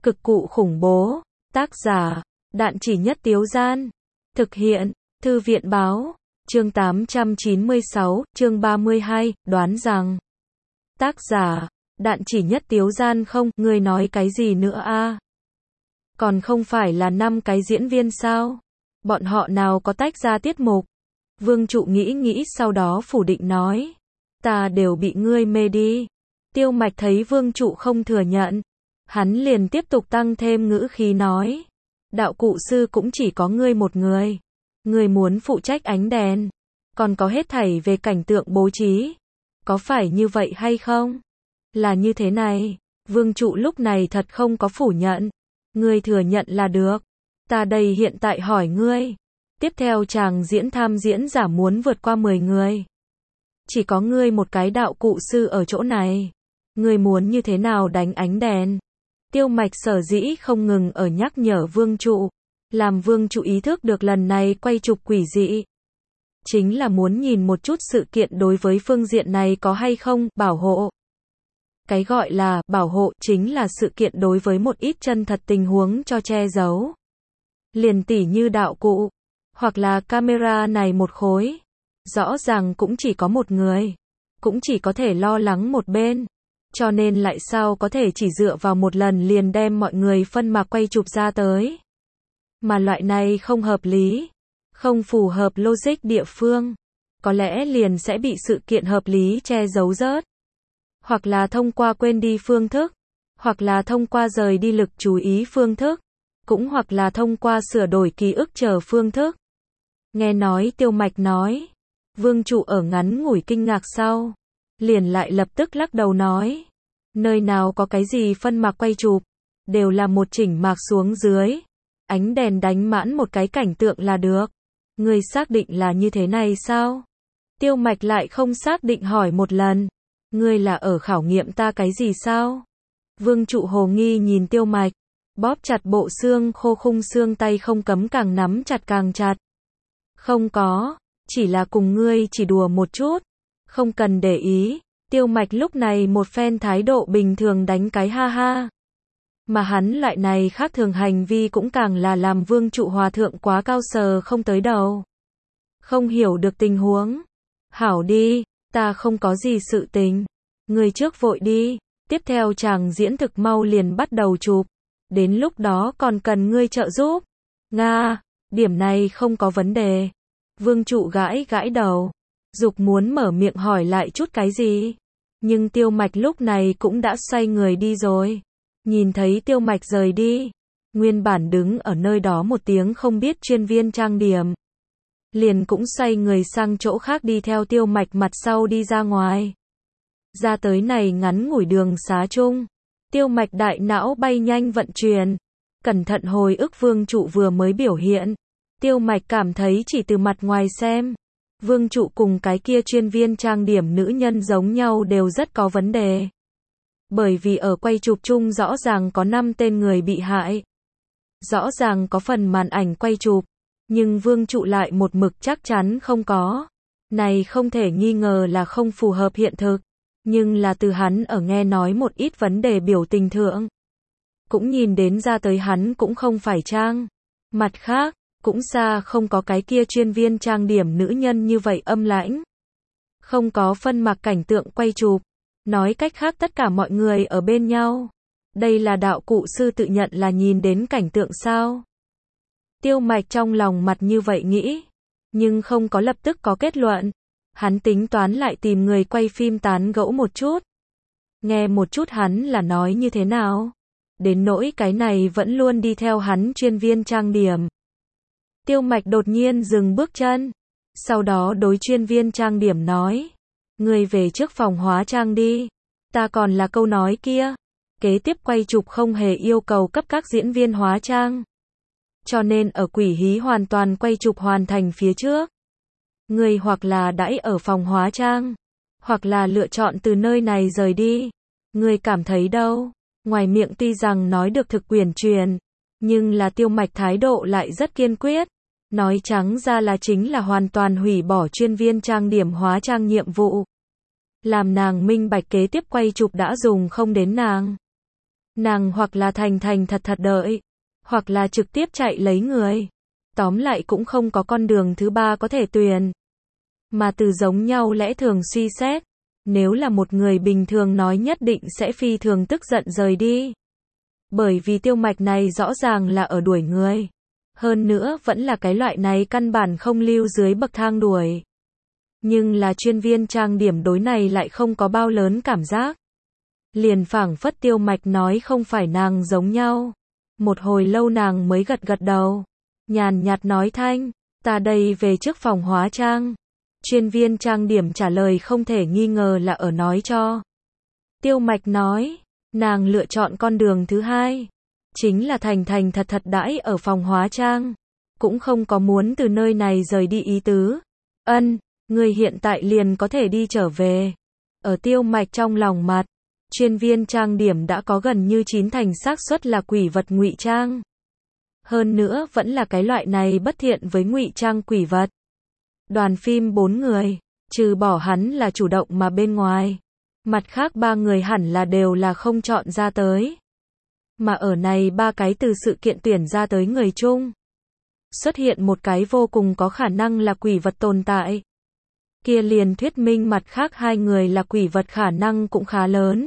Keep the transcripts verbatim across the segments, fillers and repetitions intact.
Cực cụ khủng bố. Tác giả, Đạn Chỉ Nhất Tiếu Gian. Thực hiện, Thư viện báo. Chương tám trăm chín mươi sáu, chương ba mươi hai, đoán rằng. Tác giả, Đạn Chỉ Nhất Tiếu Gian. Không, ngươi nói cái gì nữa a? Còn không phải là năm cái diễn viên sao? Bọn họ nào có tách ra tiết mục? Vương Trụ nghĩ nghĩ sau đó phủ định nói. Ta đều bị ngươi mê đi. Tiêu Mạch thấy Vương Trụ không thừa nhận. Hắn liền tiếp tục tăng thêm ngữ khí nói. Đạo cụ sư cũng chỉ có ngươi một người. Ngươi muốn phụ trách ánh đèn. Còn có hết thảy về cảnh tượng bố trí. Có phải như vậy hay không? Là như thế này. Vương Trụ lúc này thật không có phủ nhận. Ngươi thừa nhận là được. Ta đây hiện tại hỏi ngươi. Tiếp theo chàng diễn tham diễn giả muốn vượt qua mười người. Chỉ có ngươi một cái đạo cụ sư ở chỗ này. Ngươi muốn như thế nào đánh ánh đèn? Tiêu Mạch sở dĩ không ngừng ở nhắc nhở Vương Trụ. Làm Vương Trụ ý thức được lần này quay chụp quỷ dị. Chính là muốn nhìn một chút sự kiện đối với phương diện này có hay không, bảo hộ. Cái gọi là bảo hộ chính là sự kiện đối với một ít chân thật tình huống cho che giấu. Liền tỉ như đạo cụ, hoặc là camera này một khối. Rõ ràng cũng chỉ có một người, cũng chỉ có thể lo lắng một bên. Cho nên lại sao có thể chỉ dựa vào một lần liền đem mọi người phân mạc quay chụp ra tới. Mà loại này không hợp lý, không phù hợp logic địa phương. Có lẽ liền sẽ bị sự kiện hợp lý che giấu rớt. Hoặc là thông qua quên đi phương thức, hoặc là thông qua rời đi lực chú ý phương thức, cũng hoặc là thông qua sửa đổi ký ức chờ phương thức. Nghe nói Tiêu Mạch nói, Vương Trụ ở ngắn ngủi kinh ngạc sau, liền lại lập tức lắc đầu nói, nơi nào có cái gì phân mạc quay chụp, đều là một chỉnh mạc xuống dưới, ánh đèn đánh mãn một cái cảnh tượng là được. Ngươi xác định là như thế này sao? Tiêu Mạch lại không xác định hỏi một lần, ngươi là ở khảo nghiệm ta cái gì sao? Vương Trụ hồ nghi nhìn Tiêu Mạch, bóp chặt bộ xương khô khung xương tay không cấm càng nắm chặt càng chặt. Không có, chỉ là cùng ngươi chỉ đùa một chút, không cần để ý. Tiêu Mạch lúc này một phen thái độ bình thường đánh cái ha ha. Mà hắn loại này khác thường hành vi cũng càng là làm Vương Trụ hòa thượng quá cao sờ không tới đầu. Không hiểu được tình huống. Hảo đi, ta không có gì sự tình. Ngươi trước vội đi, tiếp theo chàng diễn thực mau liền bắt đầu chụp. Đến lúc đó còn cần ngươi trợ giúp. Nga, điểm này không có vấn đề. Vương Trụ gãi gãi đầu, dục muốn mở miệng hỏi lại chút cái gì. Nhưng Tiêu Mạch lúc này cũng đã xoay người đi rồi. Nhìn thấy Tiêu Mạch rời đi, nguyên bản đứng ở nơi đó một tiếng không biết chuyên viên trang điểm. Liền cũng xoay người sang chỗ khác đi theo Tiêu Mạch mặt sau đi ra ngoài. Ra tới này ngắn ngủi đường xá chung. Tiêu Mạch đại não bay nhanh vận chuyển. Cẩn thận hồi ức Vương Trụ vừa mới biểu hiện. Tiêu Mạch cảm thấy chỉ từ mặt ngoài xem. Vương Trụ cùng cái kia chuyên viên trang điểm nữ nhân giống nhau đều rất có vấn đề. Bởi vì ở quay chụp chung rõ ràng có năm tên người bị hại. Rõ ràng có phần màn ảnh quay chụp. Nhưng Vương Trụ lại một mực chắc chắn không có. Này không thể nghi ngờ là không phù hợp hiện thực. Nhưng là từ hắn ở nghe nói một ít vấn đề biểu tình thượng. Cũng nhìn đến ra tới hắn cũng không phải trang. Mặt khác, cũng xa không có cái kia chuyên viên trang điểm nữ nhân như vậy âm lãnh. Không có phân mạc cảnh tượng quay chụp. Nói cách khác tất cả mọi người ở bên nhau. Đây là đạo cụ sư tự nhận là nhìn đến cảnh tượng sao? Tiêu Mạch trong lòng mặt như vậy nghĩ. Nhưng không có lập tức có kết luận. Hắn tính toán lại tìm người quay phim tán gẫu một chút. Nghe một chút hắn là nói như thế nào. Đến nỗi cái này vẫn luôn đi theo hắn chuyên viên trang điểm. Tiêu Mạch đột nhiên dừng bước chân. Sau đó đối chuyên viên trang điểm nói. Người về trước phòng hóa trang đi. Ta còn là câu nói kia. Kế tiếp quay chụp không hề yêu cầu cấp các diễn viên hóa trang. Cho nên ở quỷ hí hoàn toàn quay chụp hoàn thành phía trước. Người hoặc là đãi ở phòng hóa trang. Hoặc là lựa chọn từ nơi này rời đi. Người cảm thấy đâu? Ngoài miệng tuy rằng nói được thực quyền truyền. Nhưng là Tiêu Mạch thái độ lại rất kiên quyết. Nói trắng ra là chính là hoàn toàn hủy bỏ chuyên viên trang điểm hóa trang nhiệm vụ. Làm nàng minh bạch kế tiếp quay chụp đã dùng không đến nàng. Nàng hoặc là thành thành thật thật đợi, hoặc là trực tiếp chạy lấy người. Tóm lại cũng không có con đường thứ ba có thể tuyển. Mà từ giống nhau lẽ thường suy xét, nếu là một người bình thường nói nhất định sẽ phi thường tức giận rời đi. Bởi vì Tiêu Mạch này rõ ràng là ở đuổi người. Hơn nữa vẫn là cái loại này căn bản không lưu dưới bậc thang đuổi. Nhưng là chuyên viên trang điểm đối này lại không có bao lớn cảm giác. Liền phảng phất Tiêu Mạch nói không phải nàng giống nhau. Một hồi lâu nàng mới gật gật đầu. Nhàn nhạt nói thanh, ta đây về trước phòng hóa trang. Chuyên viên trang điểm trả lời không thể nghi ngờ là ở nói cho. Tiêu Mạch nói, nàng lựa chọn con đường thứ hai. Chính là thành thành thật thật đãi ở phòng hóa trang. Cũng không có muốn từ nơi này rời đi ý tứ. Ân, người hiện tại liền có thể đi trở về. Ở Tiêu Mạch trong lòng mặt, chuyên viên trang điểm đã có gần như chín thành xác suất là quỷ vật ngụy trang. Hơn nữa vẫn là cái loại này bất thiện với ngụy trang quỷ vật. Đoàn phim bốn người, trừ bỏ hắn là chủ động mà bên ngoài. Mặt khác ba người hẳn là đều là không chọn ra tới. Mà ở này ba cái từ sự kiện tuyển ra tới người chung. Xuất hiện một cái vô cùng có khả năng là quỷ vật tồn tại. Kia liền thuyết minh mặt khác hai người là quỷ vật khả năng cũng khá lớn.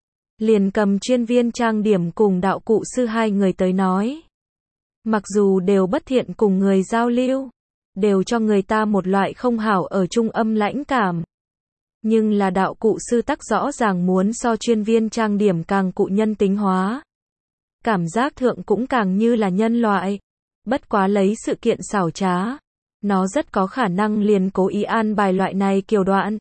Liền cầm chuyên viên trang điểm cùng đạo cụ sư hai người tới nói. Mặc dù đều bất thiện cùng người giao lưu, đều cho người ta một loại không hảo ở trung âm lãnh cảm. Nhưng là đạo cụ sư tắc rõ ràng muốn so chuyên viên trang điểm càng cụ nhân tính hóa. Cảm giác thượng cũng càng như là nhân loại. Bất quá lấy sự kiện xảo trá. Nó rất có khả năng liền cố ý an bài loại này kiều đoạn.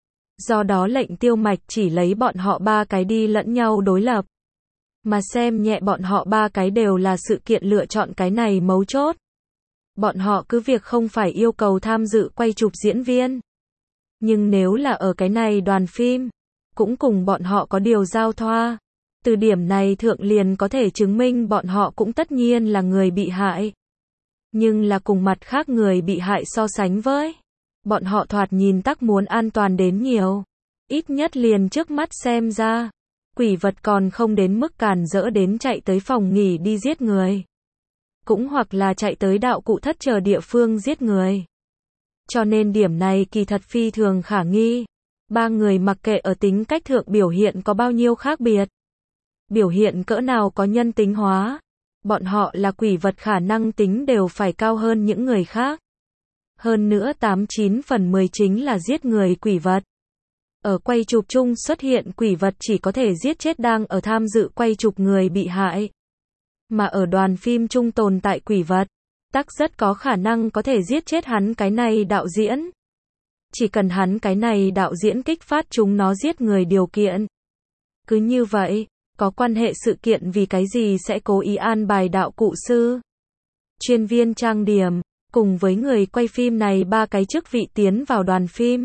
Do đó lệnh Tiêu Mạch chỉ lấy bọn họ ba cái đi lẫn nhau đối lập. Mà xem nhẹ bọn họ ba cái đều là sự kiện lựa chọn cái này mấu chốt. Bọn họ cứ việc không phải yêu cầu tham dự quay chụp diễn viên. Nhưng nếu là ở cái này đoàn phim, cũng cùng bọn họ có điều giao thoa. Từ điểm này thượng liền có thể chứng minh bọn họ cũng tất nhiên là người bị hại. Nhưng là cùng mặt khác người bị hại so sánh với. Bọn họ thoạt nhìn tắc muốn an toàn đến nhiều. Ít nhất liền trước mắt xem ra. Quỷ vật còn không đến mức càn rỡ đến chạy tới phòng nghỉ đi giết người. Cũng hoặc là chạy tới đạo cụ thất chờ địa phương giết người. Cho nên điểm này kỳ thật phi thường khả nghi. Ba người mặc kệ ở tính cách thượng biểu hiện có bao nhiêu khác biệt. Biểu hiện cỡ nào có nhân tính hóa. Bọn họ là quỷ vật khả năng tính đều phải cao hơn những người khác. Hơn nữa tám chín phần mười chính là giết người quỷ vật. Ở quay chụp chung xuất hiện quỷ vật chỉ có thể giết chết đang ở tham dự quay chụp người bị hại. Mà ở đoàn phim chung tồn tại quỷ vật, tắc rất có khả năng có thể giết chết hắn cái này đạo diễn. Chỉ cần hắn cái này đạo diễn kích phát chúng nó giết người điều kiện. Cứ như vậy, có quan hệ sự kiện vì cái gì sẽ cố ý an bài đạo cụ sư, chuyên viên trang điểm, cùng với người quay phim này ba cái chức vị tiến vào đoàn phim.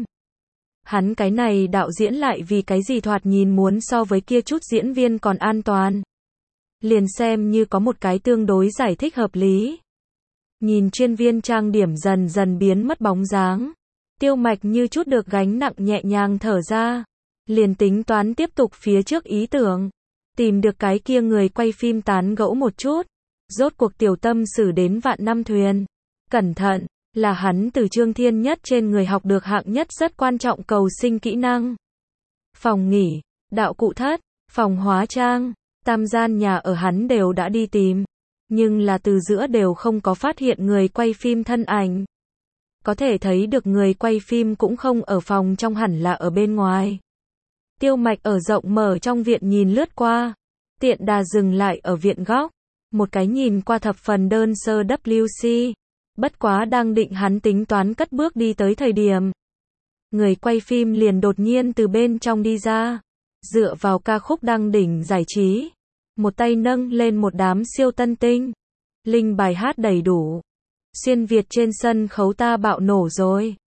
Hắn cái này đạo diễn lại vì cái gì thoạt nhìn muốn so với kia chút diễn viên còn an toàn. Liền xem như có một cái tương đối giải thích hợp lý. Nhìn chuyên viên trang điểm dần dần biến mất bóng dáng. Tiêu Mạch như chút được gánh nặng nhẹ nhàng thở ra. Liền tính toán tiếp tục phía trước ý tưởng. Tìm được cái kia người quay phim tán gẫu một chút. Rốt cuộc tiểu tâm xử đến vạn năm thuyền. Cẩn thận, là hắn từ Trương Thiên Nhất trên người học được hạng nhất rất quan trọng cầu sinh kỹ năng. Phòng nghỉ, đạo cụ thất, phòng hóa trang, tam gian nhà ở hắn đều đã đi tìm. Nhưng là từ giữa đều không có phát hiện người quay phim thân ảnh. Có thể thấy được người quay phim cũng không ở phòng trong hẳn là ở bên ngoài. Tiêu Mạch ở rộng mở trong viện nhìn lướt qua. Tiện đà dừng lại ở viện góc. Một cái nhìn qua thập phần đơn sơ vê kép xê. Bất quá đang định hắn tính toán cất bước đi tới thời điểm. Người quay phim liền đột nhiên từ bên trong đi ra. Dựa vào ca khúc đăng đỉnh giải trí. Một tay nâng lên một đám siêu tân tinh. Linh bài hát đầy đủ. Xuyên Việt trên sân khấu ta bạo nổ rồi.